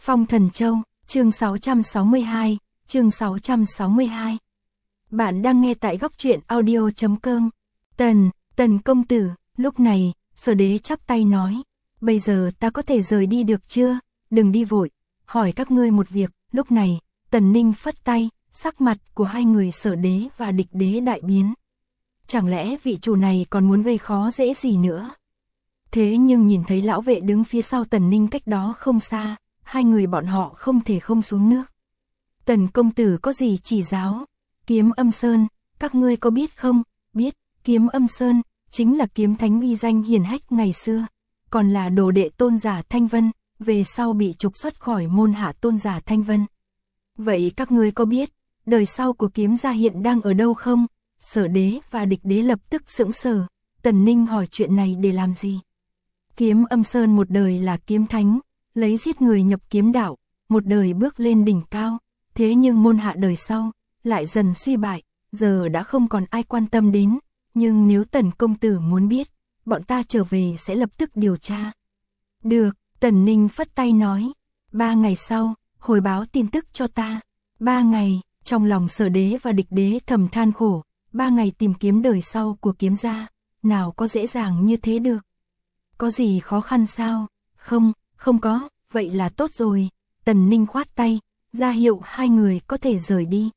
Phong Thần Châu, chương 662, chương 662. Bạn đang nghe tại góc truyện audio.com. Tần công tử, lúc này, Sở Đế chắp tay nói, bây giờ ta có thể rời đi được chưa? Đừng đi vội, hỏi các ngươi một việc. Lúc này, Tần Ninh phất tay, sắc mặt của hai người Sở Đế và Địch Đế đại biến. Chẳng lẽ vị chủ này còn muốn gây khó dễ gì nữa? Thế nhưng nhìn thấy lão vệ đứng phía sau Tần Ninh cách đó không xa, hai người bọn họ không thể không xuống nước. Tần công tử có gì chỉ giáo? Kiếm Âm Sơn, các ngươi có biết không? Biết, Kiếm Âm Sơn chính là kiếm thánh uy danh hiển hách ngày xưa, còn là đồ đệ tôn giả Thanh Vân, về sau bị trục xuất khỏi môn hạ tôn giả Thanh Vân. Vậy các ngươi có biết, đời sau của kiếm gia hiện đang ở đâu không? Sở Đế và Địch Đế lập tức sững sờ. Tần Ninh hỏi chuyện này để làm gì? Kiếm Âm Sơn một đời là kiếm thánh, lấy giết người nhập kiếm đạo, một đời bước lên đỉnh cao, thế nhưng môn hạ đời sau lại dần suy bại, giờ đã không còn ai quan tâm đến, nhưng nếu Tần công tử muốn biết, bọn ta trở về sẽ lập tức điều tra. Được, Tần Ninh phất tay nói, 3 ngày sau, hồi báo tin tức cho ta. 3 ngày, trong lòng Sở Đế và Địch Đế thầm than khổ, 3 ngày tìm kiếm đời sau của kiếm gia, nào có dễ dàng như thế được. Có gì khó khăn sao? Không có, vậy là tốt rồi. Tần Ninh khoát tay, ra hiệu hai người có thể rời đi.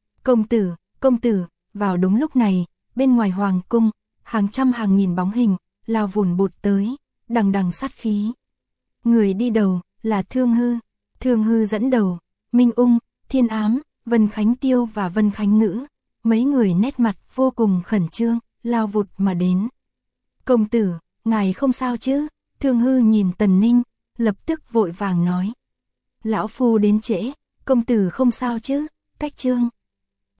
Công tử, vào đúng lúc này, bên ngoài hoàng cung, hàng trăm hàng nghìn bóng hình, lao vùn vụt tới, đằng đằng sát khí. Người đi đầu, là Thương Hư dẫn đầu, Minh Ung, Thiên Ám, Vân Khánh Tiêu và Vân Khánh Ngữ, mấy người nét mặt vô cùng khẩn trương, lao vụt mà đến. Công tử, ngài không sao chứ? Thương Hư nhìn Tần Ninh, lập tức vội vàng nói. Lão phu đến trễ, công tử không sao chứ? Cách trương,